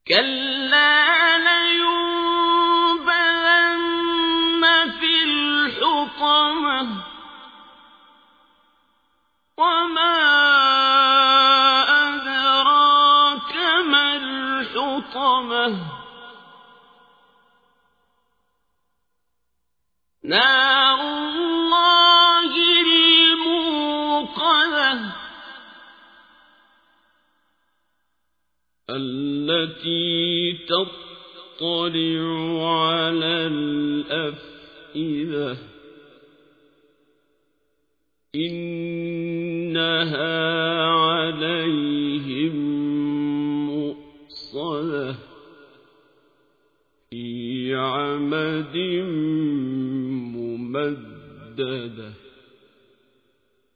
كلا لينبذن في الحطمة وما أدراك ما الحطمة نار الله الموقدة التي تطلع على الأفئدة إنها عليهم مؤصدة في عمد ممددة.